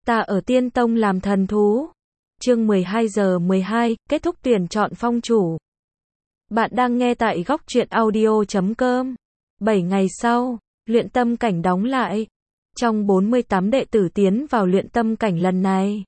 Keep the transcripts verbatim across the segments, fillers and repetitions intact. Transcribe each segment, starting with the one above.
Ta ở Tiên Tông làm thần thú. Chương mười hai giờ mười hai, kết thúc tuyển chọn phong chủ. Bạn đang nghe tại góc truyện audio chấm com. bảy ngày sau, luyện tâm cảnh đóng lại. Trong bốn mươi tám đệ tử tiến vào luyện tâm cảnh lần này,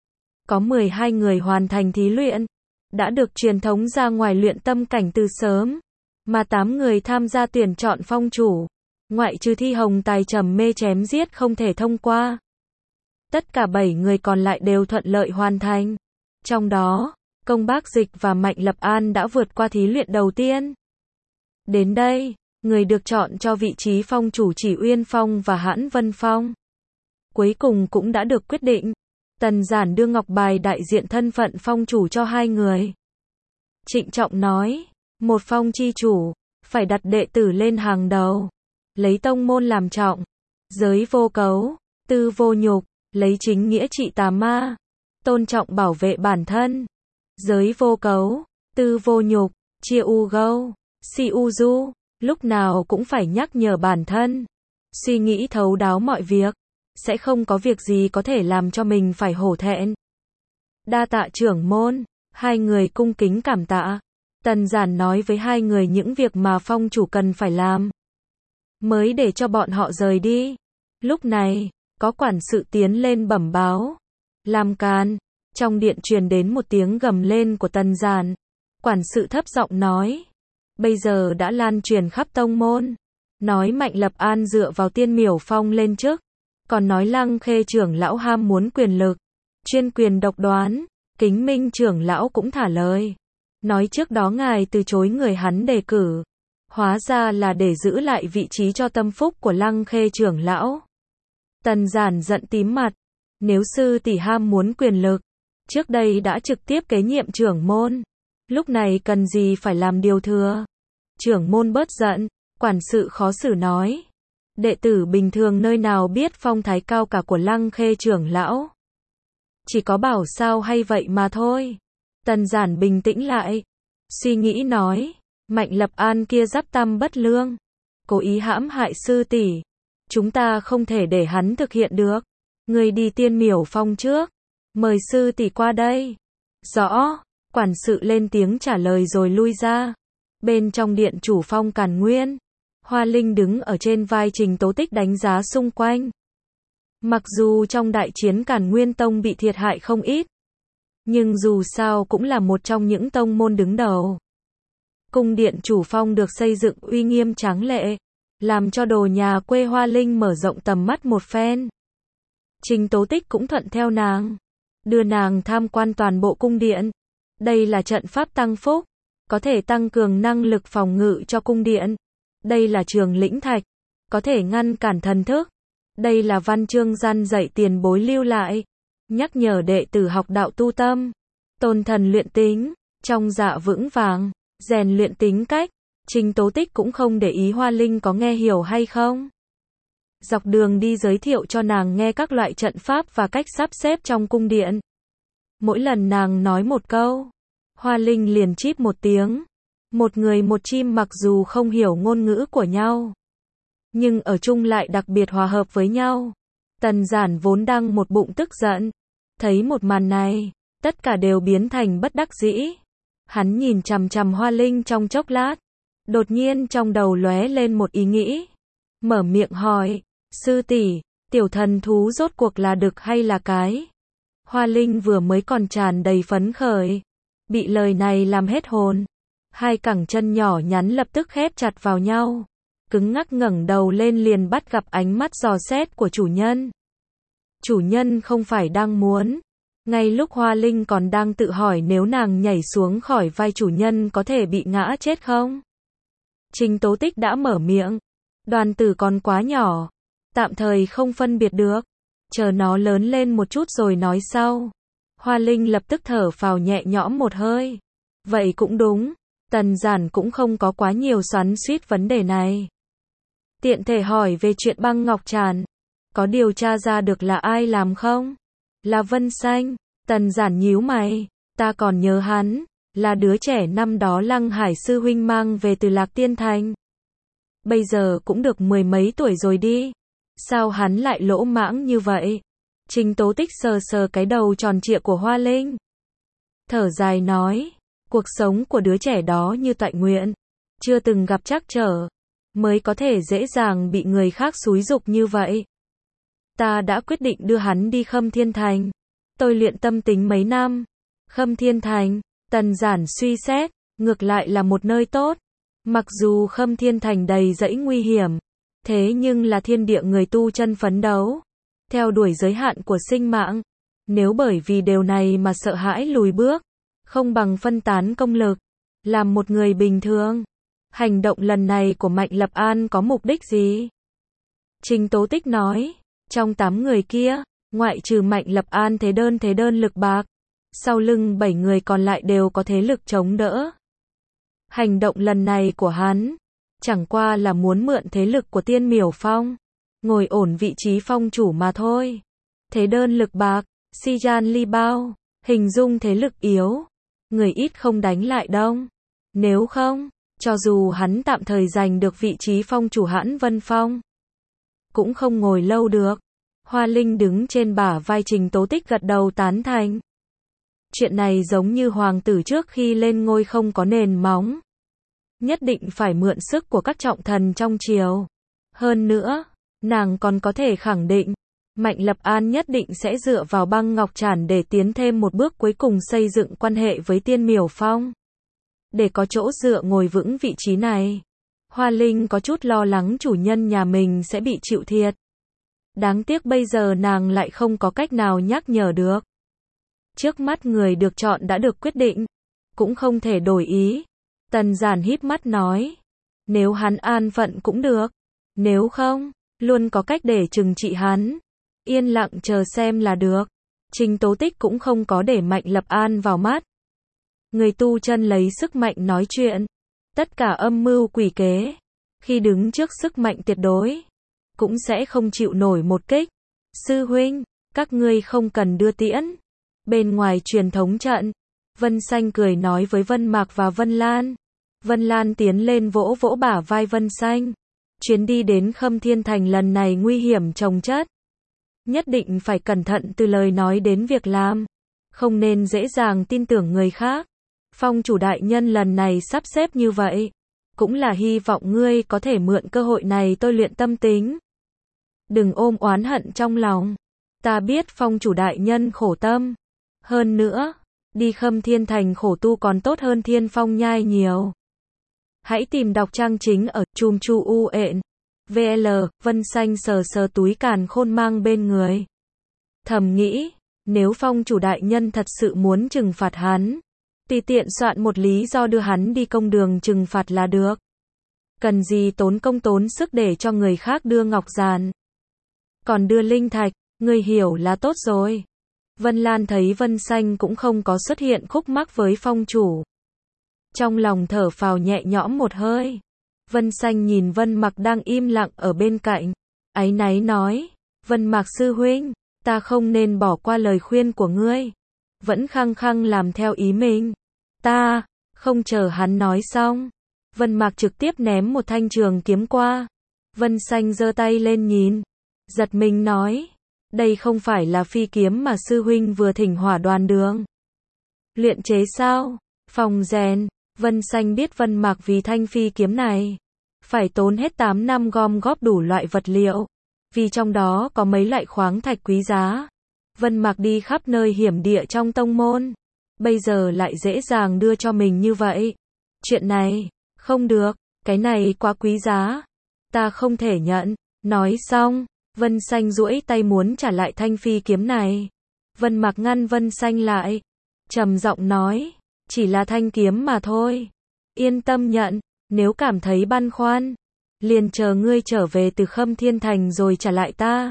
có mười hai người hoàn thành thí luyện, đã được truyền thống ra ngoài luyện tâm cảnh từ sớm, mà tám người tham gia tuyển chọn phong chủ, ngoại trừ Thi Hồng tài trầm mê chém giết không thể thông qua. Tất cả bảy người còn lại đều thuận lợi hoàn thành. Trong đó, Công Bác Dịch và Mạnh Lập An đã vượt qua thí luyện đầu tiên. Đến đây, người được chọn cho vị trí phong chủ chỉ Uyên Phong và Hãn Vân Phong. Cuối cùng cũng đã được quyết định. Tần Giản đưa ngọc bài đại diện thân phận phong chủ cho hai người. Trịnh trọng nói, một phong chi chủ, phải đặt đệ tử lên hàng đầu. Lấy tông môn làm trọng. Giới vô cấu, tư vô nhục, lấy chính nghĩa trị tà ma. Tôn trọng bảo vệ bản thân. Giới vô cấu, tư vô nhục, chia u gâu, si u du. Lúc nào cũng phải nhắc nhở bản thân. Suy nghĩ thấu đáo mọi việc. Sẽ không có việc gì có thể làm cho mình phải hổ thẹn. Đa tạ trưởng môn. Hai người cung kính cảm tạ. Tần Giản nói với hai người những việc mà phong chủ cần phải làm, mới để cho bọn họ rời đi. Lúc này, có quản sự tiến lên bẩm báo. Làm càn. Trong điện truyền đến một tiếng gầm lên của Tần Giản. Quản sự thấp giọng nói. Bây giờ đã lan truyền khắp tông môn. Nói Mạnh Lập An dựa vào Tiên Miểu Phong lên chức. Còn nói Lăng Khê trưởng lão ham muốn quyền lực, chuyên quyền độc đoán. Kính Minh trưởng lão cũng thả lời. Nói trước đó ngài từ chối người hắn đề cử. Hóa ra là để giữ lại vị trí cho tâm phúc của Lăng Khê trưởng lão. Tần Giản giận tím mặt. Nếu sư tỷ ham muốn quyền lực, trước đây đã trực tiếp kế nhiệm trưởng môn. Lúc này cần gì phải làm điều thừa. Trưởng môn bớt giận. Quản sự khó xử nói. Đệ tử bình thường nơi nào biết phong thái cao cả của Lăng Khê trưởng lão. Chỉ có bảo sao hay vậy mà thôi. Tần Giản bình tĩnh lại. Suy nghĩ nói. Mạnh Lập An kia giáp tâm bất lương. Cố ý hãm hại sư tỷ. Chúng ta không thể để hắn thực hiện được. Người đi Tiên Miểu Phong trước. Mời sư tỷ qua đây. Rõ. Quản sự lên tiếng trả lời rồi lui ra. Bên trong điện chủ phong Càn Nguyên, Hoa Linh đứng ở trên vai Trình Tố Tích đánh giá xung quanh. Mặc dù trong đại chiến Càn Nguyên Tông bị thiệt hại không ít, nhưng dù sao cũng là một trong những tông môn đứng đầu. Cung điện chủ phong được xây dựng uy nghiêm tráng lệ, làm cho đồ nhà quê Hoa Linh mở rộng tầm mắt một phen. Trình Tố Tích cũng thuận theo nàng, đưa nàng tham quan toàn bộ cung điện. Đây là trận pháp tăng phúc, có thể tăng cường năng lực phòng ngự cho cung điện. Đây là trường lĩnh thạch, có thể ngăn cản thần thức. Đây là văn chương gian dạy tiền bối lưu lại, nhắc nhở đệ tử học đạo tu tâm, tôn thần luyện tính, trong dạ vững vàng, rèn luyện tính cách. Trình Tố Tích cũng không để ý Hoa Linh có nghe hiểu hay không. Dọc đường đi giới thiệu cho nàng nghe các loại trận pháp và cách sắp xếp trong cung điện. Mỗi lần nàng nói một câu, Hoa Linh liền chíp một tiếng. Một người một chim mặc dù không hiểu ngôn ngữ của nhau, nhưng ở chung lại đặc biệt hòa hợp với nhau. Tần Giản vốn đang một bụng tức giận. Thấy một màn này, tất cả đều biến thành bất đắc dĩ. Hắn nhìn chằm chằm Hoa Linh trong chốc lát. Đột nhiên trong đầu lóe lên một ý nghĩ. Mở miệng hỏi, sư tỷ, tiểu thần thú rốt cuộc là đực hay là cái? Hoa Linh vừa mới còn tràn đầy phấn khởi, bị lời này làm hết hồn. Hai cẳng chân nhỏ nhắn lập tức khép chặt vào nhau. Cứng ngắc ngẩng đầu lên liền bắt gặp ánh mắt dò xét của chủ nhân. Chủ nhân không phải đang muốn. Ngay lúc Hoa Linh còn đang tự hỏi nếu nàng nhảy xuống khỏi vai chủ nhân có thể bị ngã chết không? Trình Tố Tích đã mở miệng. Đoàn tử còn quá nhỏ, tạm thời không phân biệt được. Chờ nó lớn lên một chút rồi nói sau. Hoa Linh lập tức thở phào nhẹ nhõm một hơi. Vậy cũng đúng. Tần Giản cũng không có quá nhiều xoắn xuýt vấn đề này. Tiện thể hỏi về chuyện băng ngọc tràn. Có điều tra ra được là ai làm không? Là Vân Xanh. Tần Giản nhíu mày. Ta còn nhớ hắn, là đứa trẻ năm đó Lăng Hải sư huynh mang về từ Lạc Tiên Thành. Bây giờ cũng được mười mấy tuổi rồi đi. Sao hắn lại lỗ mãng như vậy? Trình Tố Tích sờ sờ cái đầu tròn trịa của Hoa Linh. Thở dài nói, cuộc sống của đứa trẻ đó như toại nguyện, chưa từng gặp trắc trở, mới có thể dễ dàng bị người khác xúi giục như vậy. Ta đã quyết định đưa hắn đi Khâm Thiên Thành. Tôi luyện tâm tính mấy năm. Khâm Thiên Thành, Tần Giản suy xét, ngược lại là một nơi tốt. Mặc dù Khâm Thiên Thành đầy dẫy nguy hiểm, thế nhưng là thiên địa người tu chân phấn đấu, theo đuổi giới hạn của sinh mạng. Nếu bởi vì điều này mà sợ hãi lùi bước, không bằng phân tán công lực, làm một người bình thường. Hành động lần này của Mạnh Lập An có mục đích gì? Trình Tố Tích nói, trong tám người kia, ngoại trừ Mạnh Lập An thế đơn thế đơn lực bạc, sau lưng bảy người còn lại đều có thế lực chống đỡ. Hành động lần này của hắn, chẳng qua là muốn mượn thế lực của Tiên Miểu Phong, ngồi ổn vị trí phong chủ mà thôi. Thế đơn lực bạc, Si Jan Li Bao, hình dung thế lực yếu, người ít không đánh lại đông. Nếu không, cho dù hắn tạm thời giành được vị trí phong chủ Hãn Vân Phong, cũng không ngồi lâu được. Hoa Linh đứng trên bả vai Trình Tố Tích gật đầu tán thành. Chuyện này giống như hoàng tử trước khi lên ngôi không có nền móng, nhất định phải mượn sức của các trọng thần trong triều. Hơn nữa, nàng còn có thể khẳng định, Mạnh Lập An nhất định sẽ dựa vào băng ngọc trản để tiến thêm một bước cuối cùng xây dựng quan hệ với Tiên Miểu Phong, để có chỗ dựa ngồi vững vị trí này. Hoa Linh có chút lo lắng chủ nhân nhà mình sẽ bị chịu thiệt. Đáng tiếc bây giờ nàng lại không có cách nào nhắc nhở được. Trước mắt người được chọn đã được quyết định, cũng không thể đổi ý. Tần Giản híp mắt nói, nếu hắn an phận cũng được, nếu không, luôn có cách để trừng trị hắn. Yên lặng chờ xem là được. Trình Tố Tích cũng không có để Mạnh Lập An vào mắt. Người tu chân lấy sức mạnh nói chuyện, tất cả âm mưu quỷ kế, khi đứng trước sức mạnh tuyệt đối, cũng sẽ không chịu nổi một kích. Sư huynh, các ngươi không cần đưa tiễn. Bên ngoài truyền thống trận, Vân Xanh cười nói với Vân Mạc và Vân Lan. Vân Lan tiến lên vỗ vỗ bả vai Vân Xanh. Chuyến đi đến Khâm Thiên Thành lần này nguy hiểm chồng chất. Nhất định phải cẩn thận từ lời nói đến việc làm. Không nên dễ dàng tin tưởng người khác. Phong chủ đại nhân lần này sắp xếp như vậy, cũng là hy vọng ngươi có thể mượn cơ hội này tôi luyện tâm tính. Đừng ôm oán hận trong lòng. Ta biết phong chủ đại nhân khổ tâm. Hơn nữa, đi Khâm Thiên Thành khổ tu còn tốt hơn Thiên Phong Nhai nhiều. Hãy tìm đọc trang chính ở chùm chu u ện. vê lờ, Vân Xanh sờ sờ túi càn khôn mang bên người. Thầm nghĩ, nếu phong chủ đại nhân thật sự muốn trừng phạt hắn, tùy tiện soạn một lý do đưa hắn đi công đường trừng phạt là được. Cần gì tốn công tốn sức để cho người khác đưa ngọc giàn. Còn đưa linh thạch, người hiểu là tốt rồi. Vân Lan thấy Vân Xanh cũng không có xuất hiện khúc mắc với phong chủ, trong lòng thở phào nhẹ nhõm một hơi. Vân Xanh nhìn Vân Mạc đang im lặng ở bên cạnh, áy náy nói, Vân Mạc sư huynh, ta không nên bỏ qua lời khuyên của ngươi, vẫn khăng khăng làm theo ý mình. Ta, không chờ hắn nói xong, Vân Mạc trực tiếp ném một thanh trường kiếm qua. Vân Xanh giơ tay lên nhìn, giật mình nói, đây không phải là phi kiếm mà sư huynh vừa thỉnh Hỏa Đoàn Đường luyện chế sao? Phòng rèn. Vân Xanh biết Vân Mạc vì thanh phi kiếm này phải tốn hết tám năm gom góp đủ loại vật liệu, vì trong đó có mấy loại khoáng thạch quý giá. Vân Mạc đi khắp nơi hiểm địa trong tông môn, bây giờ lại dễ dàng đưa cho mình như vậy. Chuyện này, không được, cái này quá quý giá, ta không thể nhận. Nói xong, Vân Xanh duỗi tay muốn trả lại thanh phi kiếm này. Vân Mạc ngăn Vân Xanh lại, trầm giọng nói, chỉ là thanh kiếm mà thôi. Yên tâm nhận, nếu cảm thấy băn khoăn, liền chờ ngươi trở về từ Khâm Thiên Thành rồi trả lại ta.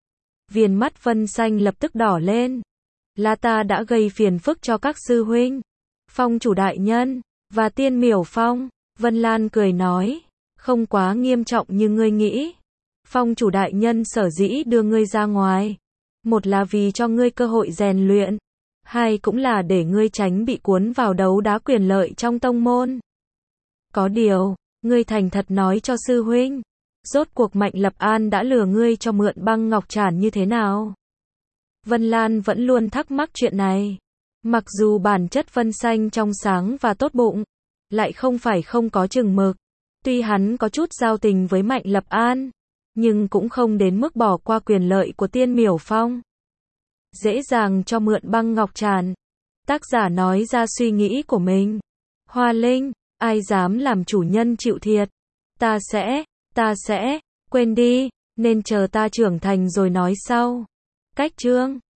Viền mắt Vân Xanh lập tức đỏ lên. Là ta đã gây phiền phức cho các sư huynh, phong chủ đại nhân, và Tiên Miểu Phong. Vân Lan cười nói, không quá nghiêm trọng như ngươi nghĩ. Phong chủ đại nhân sở dĩ đưa ngươi ra ngoài, một là vì cho ngươi cơ hội rèn luyện, hai cũng là để ngươi tránh bị cuốn vào đấu đá quyền lợi trong tông môn. Có điều, ngươi thành thật nói cho sư huynh, rốt cuộc Mạnh Lập An đã lừa ngươi cho mượn băng ngọc trản như thế nào? Vân Lan vẫn luôn thắc mắc chuyện này. Mặc dù bản chất Vân Xanh trong sáng và tốt bụng, lại không phải không có chừng mực. Tuy hắn có chút giao tình với Mạnh Lập An, nhưng cũng không đến mức bỏ qua quyền lợi của Tiên Miểu Phong. Dễ dàng cho mượn băng ngọc tràn. Tác giả nói ra suy nghĩ của mình. Hoa Linh, ai dám làm chủ nhân chịu thiệt. Ta sẽ, ta sẽ, quên đi, nên chờ ta trưởng thành rồi nói sau. Cách chương